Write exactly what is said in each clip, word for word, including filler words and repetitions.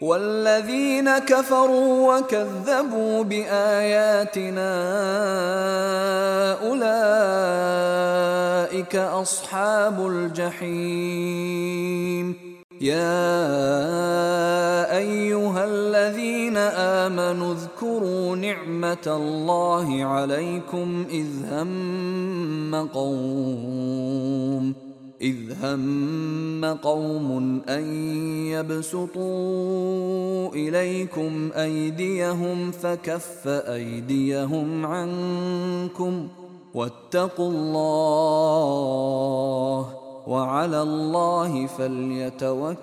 والذين كفروا وكذبوا بآياتنا أولئك أصحاب الجحيم. يا أيها الذين آمنوا اذكروا نعمة الله عليكم إذ هم قوم إذ هم قوم أن يبسطوا إليكم أيديهم فكف أيديهم عنكم واتقوا الله وعلى الله فليتوكل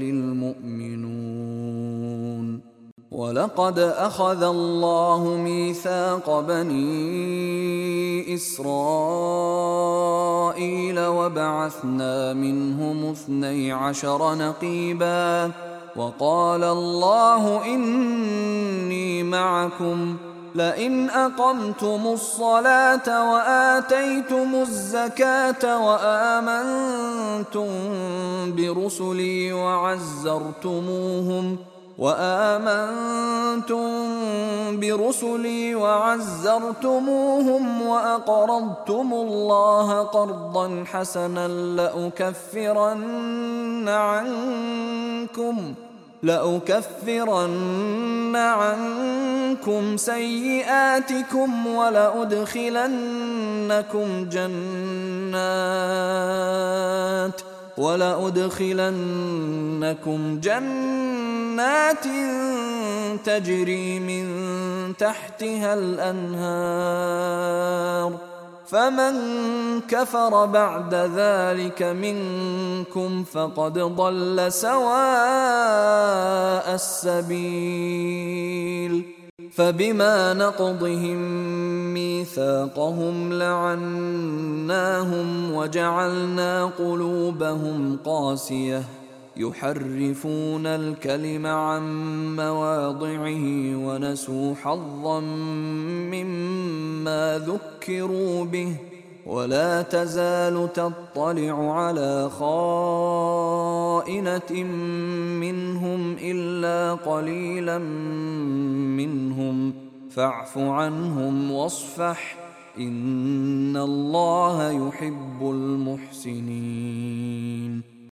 المؤمنون. ولقد أخذ الله ميثاق بني إسرائيل وبعثنا منهم اثني عشر نقيبا وقال الله إني معكم لئن أقمتم الصلاة وآتيتم الزكاة وآمنتم برسلي وعزرتموهم وآمنتم برسلي وعزرتموهم وأقرضتم الله قرضا حسنا لأكفرن عنكم لأكفرن عنكم سيئاتكم ولأدخلنكم جنات ولأدخلنكم جنات تجري من تحتها الأنهار فمن كفر بعد ذلك منكم فقد ضل سواء السبيل. فبما نقضهم ميثاقهم لعناهم وجعلنا قلوبهم قاسية يحرفون الكلم عن مواضعه ونسوا حظا مما ذكروا به ولا تزال تطلع على خائنة منهم إلا قليلا منهم فاعف عنهم واصفح إن الله يحب المحسنين.